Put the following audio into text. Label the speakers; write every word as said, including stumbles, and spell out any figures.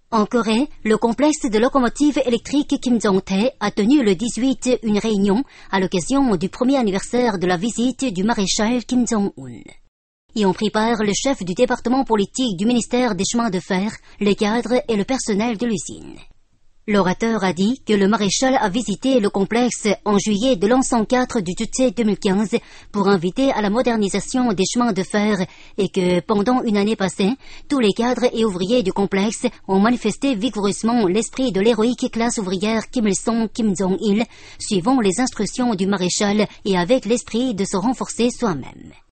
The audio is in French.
Speaker 1: En Corée, le complexe de locomotives électriques Kim Jong-tae a tenu le dix-huit une réunion à l'occasion du premier anniversaire de la visite du maréchal Kim Jong-un. Y ont pris part le chef du département politique du ministère des chemins de fer, les cadres et le personnel de l'usine. L'orateur a dit que le maréchal a visité le complexe en juillet de l'an cent quatre du Juche deux mille quinze pour inviter à la modernisation des chemins de fer et que pendant une année passée, tous les cadres et ouvriers du complexe ont manifesté vigoureusement l'esprit de l'héroïque classe ouvrière Kim Il-sung Kim Jong-il, suivant les instructions du maréchal et avec l'esprit de se renforcer soi-même.